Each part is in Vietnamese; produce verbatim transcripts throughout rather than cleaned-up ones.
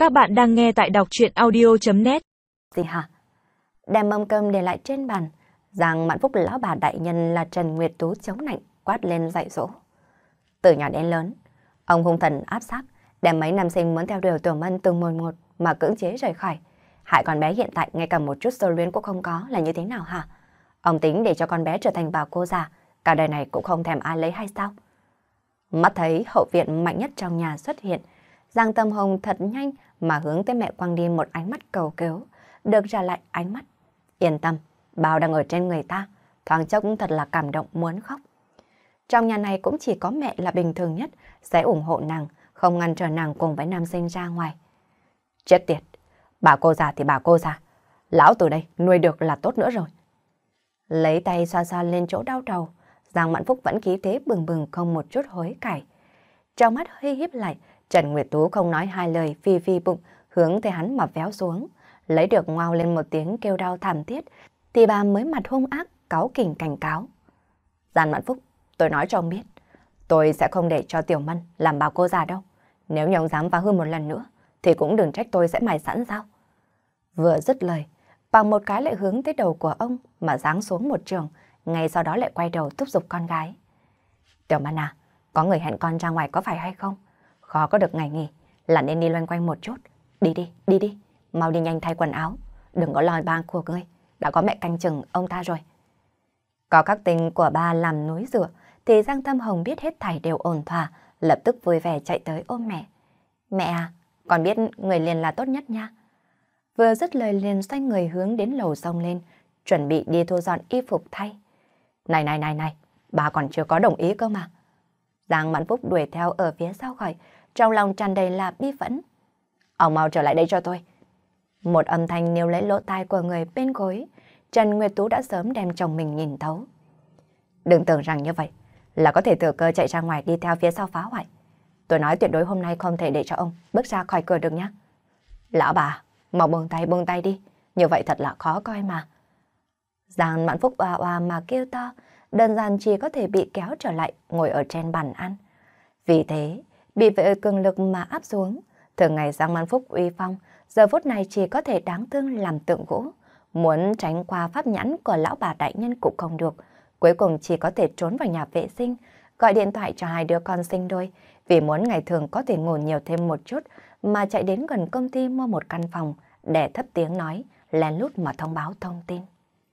Các bạn đang nghe tại đọc truyện audio.net. Gì hả? Đem mâm cơm để lại trên bàn, Giang Mạn Phúc lão bà đại nhân là Trần Nguyệt Tú chống nạnh quát lên dạy dỗ. Từ nhỏ đến lớn, ông hung thần áp sát, đem mấy nam sinh muốn theo đuổi Tiểu Mân từng một một mà cưỡng chế rời khỏi. Hại con bé hiện tại ngay cả một chút sâu luyến cũng không có là như thế nào hả? Ông tính để cho con bé trở thành bà cô già, cả đời này cũng không thèm ai lấy hay sao? Mắt thấy hậu viện mạnh nhất trong nhà xuất hiện, Giang Tâm Hồng thật nhanh mà hướng tới mẹ quăng đi một ánh mắt cầu cứu, được trả lại ánh mắt. Yên tâm, bao đang ở trên người ta, thoáng chốc thật là cảm động muốn khóc. Trong nhà này cũng chỉ có mẹ là bình thường nhất, sẽ ủng hộ nàng, không ngăn trở nàng cùng với nam sinh ra ngoài. Chết tiệt, bà cô già thì bà cô già, lão từ đây nuôi được là tốt nữa rồi. Lấy tay xoa xoa lên chỗ đau đầu, Giang Mạn Phúc vẫn khí thế bừng bừng không một chút hối cải. Trong mắt hơi híp lại, Trần Nguyệt Tú không nói hai lời phi phi bụng, hướng tới hắn mà véo xuống. Lấy được ngoao lên một tiếng kêu đau thảm thiết, thì bà mới mặt hung ác, cáu kỉnh cảnh cáo. Giang Mạn Phúc, tôi nói cho ông biết, tôi sẽ không để cho Tiểu Mân làm bà cô già đâu. Nếu như ông dám phá hư một lần nữa, thì cũng đừng trách tôi sẽ mài sẵn sao. Vừa dứt lời, bằng một cái lại hướng tới đầu của ông mà giáng xuống một trường, ngay sau đó lại quay đầu thúc giục con gái. Tiểu Mân à, có người hẹn con ra ngoài có phải hay không? Khó có được ngày nghỉ, là nên đi loanh quanh một chút. Đi đi, đi đi, mau đi nhanh thay quần áo. Đừng có lòi ba của ngươi, đã có mẹ canh chừng ông ta rồi. Có các tình của ba làm núi dựa, thì Giang Tâm Hồng biết hết thảy đều ổn thỏa, lập tức vui vẻ chạy tới ôm mẹ. Mẹ à, con biết người liền là tốt nhất nha. Vừa dứt lời liền xoay người hướng đến lầu xông lên, chuẩn bị đi thu dọn y phục thay. Này này này này, bà còn chưa có đồng ý cơ mà. Giang Mạn Phúc đuổi theo ở phía sau gọi, trong lòng tràn đầy là bi phẫn. Ông mau trở lại đây cho tôi. Một âm thanh níu lấy lỗ tai của người bên gối, Trần Nguyệt Tú đã sớm đem chồng mình nhìn thấu. Đừng tưởng rằng như vậy là có thể thừa cơ chạy ra ngoài đi theo phía sau phá hoại. Tôi nói tuyệt đối hôm nay không thể để cho ông bước ra khỏi cửa được nhé. Lão bà, mau buông tay buông tay đi, như vậy thật là khó coi mà. Giang Mạn Phúc oa oa mà kêu to, đơn giản chỉ có thể bị kéo trở lại ngồi ở trên bàn ăn. Vì thế, bị vệ cường lực mà áp xuống, thường ngày Giang Mạn Phúc uy phong, giờ phút này chỉ có thể đáng thương làm tượng gỗ. Muốn tránh qua pháp nhãn của lão bà đại nhân cũng không được, cuối cùng chỉ có thể trốn vào nhà vệ sinh, gọi điện thoại cho hai đứa con sinh đôi, vì muốn ngày thường có thể ngủ nhiều thêm một chút mà chạy đến gần công ty mua một căn phòng, để thấp tiếng nói, lén lút mà thông báo thông tin.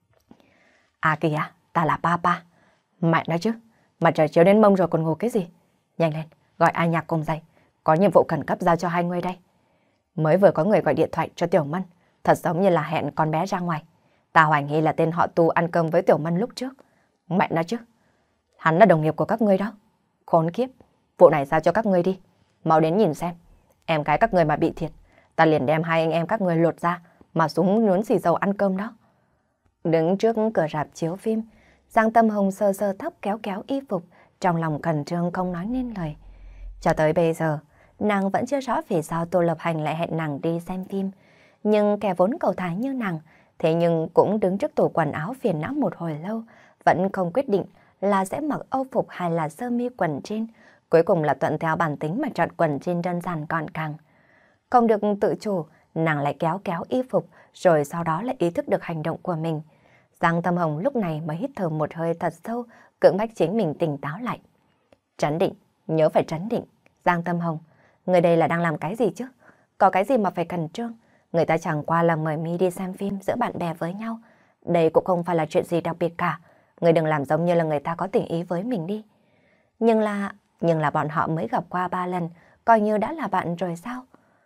À kìa, ta là Papa. Mẹ nói chứ, mặt trời chiếu đến mông rồi còn ngủ cái gì? Nhanh lên, gọi A Nhạc cùng dậy, có nhiệm vụ khẩn cấp giao cho hai người đây. Mới vừa có người gọi điện thoại cho Tiểu Mân, thật giống như là hẹn con bé ra ngoài. Ta hoài nghi là tên họ Tu ăn cơm với Tiểu Mân lúc trước. Mẹ nói chứ, hắn là đồng nghiệp của các ngươi đó. Khốn kiếp, vụ này giao cho các ngươi đi, mau đến nhìn xem. Em gái các ngươi mà bị thiệt, ta liền đem hai anh em các ngươi lột ra mà xuống nướng xì dầu ăn cơm đó. Đứng trước cửa rạp chiếu phim, Giang Tâm Hồng sơ sơ tóc kéo kéo y phục, trong lòng khẩn trương không nói nên lời. Cho tới bây giờ, nàng vẫn chưa rõ vì sao Tô Lập Hành lại hẹn nàng đi xem phim. Nhưng kẻ vốn cầu thái như nàng, thế nhưng cũng đứng trước tủ quần áo phiền não một hồi lâu, vẫn không quyết định là sẽ mặc âu phục hay là sơ mi quần jean. Cuối cùng là thuận theo bản tính mà chọn quần jean đơn giản gọn gàng. Không được tự chủ, nàng lại kéo kéo y phục, rồi sau đó lại ý thức được hành động của mình. Giang Tâm Hồng lúc này mới hít thở một hơi thật sâu, cưỡng bách chính mình tỉnh táo lại. Trấn định, nhớ phải trấn định. Giang Tâm Hồng, người đây là đang làm cái gì chứ? Có cái gì mà phải khẩn trương? Người ta chẳng qua là mời mi đi xem phim giữa bạn bè với nhau. Đây cũng không phải là chuyện gì đặc biệt cả. Người đừng làm giống như là người ta có tình ý với mình đi. Nhưng là, nhưng là bọn họ mới gặp qua ba lần, coi như đã là bạn rồi sao?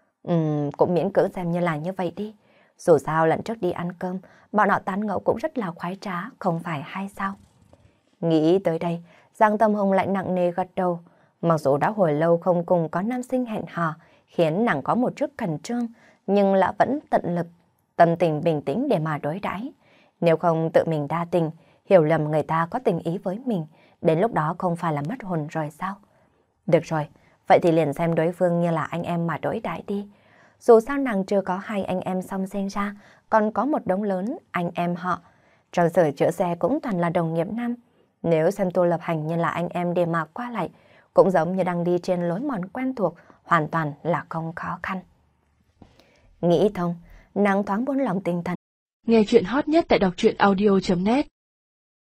Ừm, cũng miễn cưỡng xem như là như vậy đi. Dù sao lần trước đi ăn cơm, bọn họ tán ngẫu cũng rất là khoái trá, không phải hay sao? Nghĩ tới đây, Giang Tâm Hồng lại nặng nề gật đầu. Mặc dù đã hồi lâu không cùng có nam sinh hẹn hò, khiến nàng có một chút khẩn trương, nhưng lại vẫn tận lực, tâm tình bình tĩnh để mà đối đãi. Nếu không tự mình đa tình, hiểu lầm người ta có tình ý với mình, đến lúc đó không phải là mất hồn rồi sao? Được rồi, vậy thì liền xem đối phương như là anh em mà đối đãi đi. Dù sao nàng chưa có hai anh em song sinh ra, còn có một đống lớn anh em họ. Trong sở chữa xe cũng toàn là đồng nghiệp nam. Nếu xem Tô Lập Hành như là anh em để mà qua lại, cũng giống như đang đi trên lối mòn quen thuộc, hoàn toàn là không khó khăn. Nghĩ thông, nàng thoáng buông lòng tinh thần. Nghe chuyện hot nhất tại đọc truyện audio chấm net